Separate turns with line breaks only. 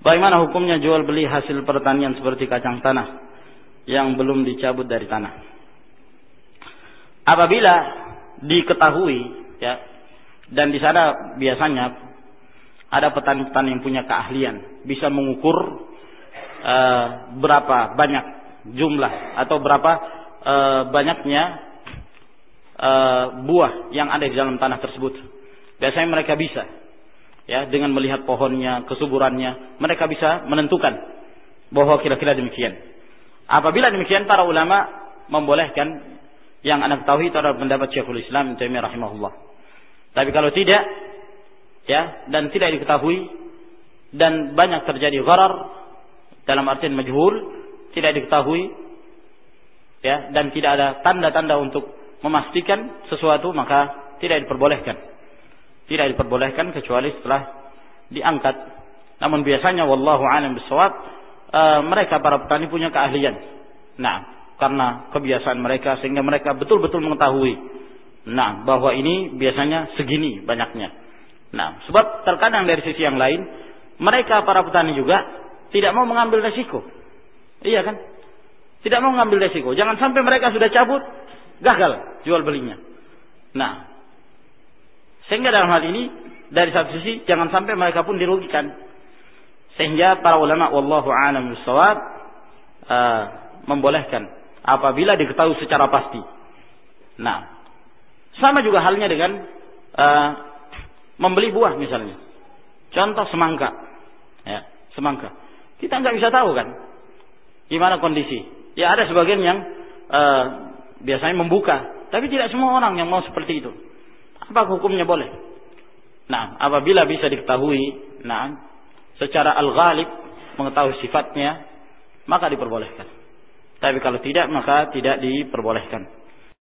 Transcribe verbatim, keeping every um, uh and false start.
Bagaimana hukumnya jual beli hasil pertanian seperti kacang tanah yang belum dicabut dari tanah? Apabila diketahui, ya, dan di sana biasanya ada petani-petani yang punya keahlian, bisa mengukur uh, berapa banyak jumlah atau berapa uh, banyaknya uh, buah yang ada di dalam tanah tersebut. Biasanya mereka bisa, ya, dengan melihat pohonnya, kesuburannya, mereka bisa menentukan bahwa kira-kira demikian. Apabila demikian, para ulama membolehkan. Yang anda ketahui itu adalah pendapat Syekhul Islam Ibnu Taimiyah rahimahullah. Tapi kalau tidak, ya, dan tidak diketahui dan banyak terjadi gharar dalam artian majhul, tidak diketahui, ya, dan tidak ada tanda-tanda untuk memastikan sesuatu, maka tidak diperbolehkan. Tidak diperbolehkan kecuali setelah diangkat. Namun biasanya wallahu a'lam bishawab, uh, mereka para petani punya keahlian. Nah, karena kebiasaan mereka sehingga mereka betul-betul mengetahui, nah, bahwa ini biasanya segini banyaknya. Nah, sebab terkadang dari sisi yang lain mereka para petani juga tidak mau mengambil resiko. Iya kan? Tidak mau mengambil resiko. Jangan sampai mereka sudah cabut, gagal jual belinya. Nah, sehingga dalam hal ini dari satu sisi jangan sampai mereka pun dirugikan. Sehingga para ulama wallahu a'lam bishawab uh, membolehkan apabila diketahui secara pasti. Nah, sama juga halnya dengan uh, membeli buah misalnya. Contoh semangka, ya, semangka. Kita nggak bisa tahu kan, gimana kondisi. Ya ada sebagian yang uh, biasanya membuka, tapi tidak semua orang yang mau seperti itu. Apa hukumnya boleh? Nah, apabila bisa diketahui, nah, secara al-ghalib mengetahui sifatnya, maka diperbolehkan. Tapi kalau tidak, maka tidak diperbolehkan.